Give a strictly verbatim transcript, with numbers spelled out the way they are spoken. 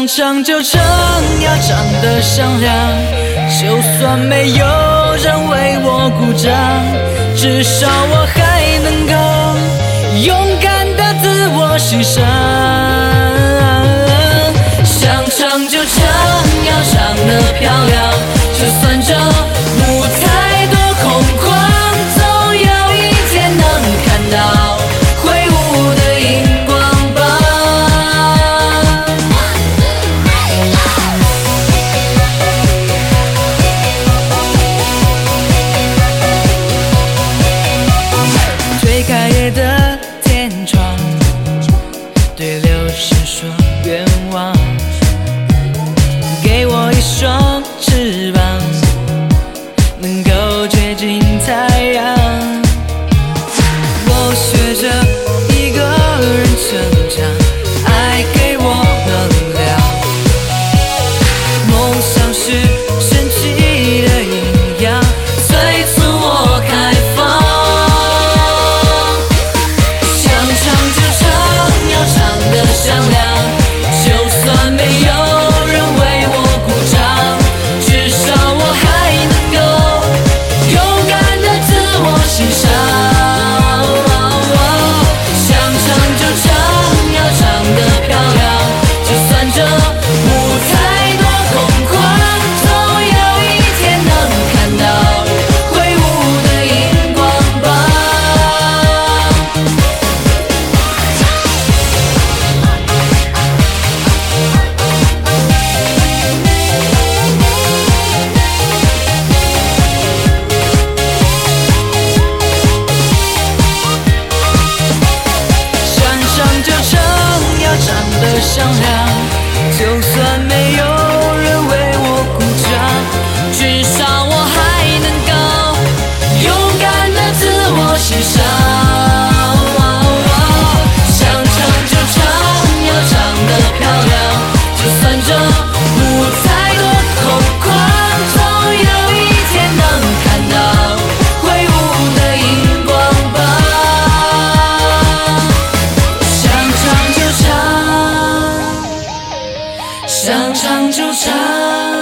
想唱就唱，要唱得响亮，就算没有人为我鼓掌，至少我还能够勇敢地自我欣赏。想唱就唱，要唱得漂亮，就算这舞台多空旷，总有一天能看到挥舞的荧光棒。推开夜的天窗，对流星说愿望，给我一双翅膀，能够接近太阳。我学着一个人成长，爱给我能量。梦想是神奇的营养，催促我开放。想唱就唱，要唱得响亮，就算没有人为我鼓掌，至少我还能够勇敢地自我欣赏。想唱就唱，要唱得漂亮，就算这舞台多空旷，总有一天能看到挥舞的荧光棒。想唱就唱，要唱得响亮，就算没有人为我鼓掌，至少我还能够勇敢地自我欣赏。想唱就唱，要唱得漂亮，就算这舞台多空旷，总有一天能看到挥舞的荧光棒。想唱就唱，想唱就唱。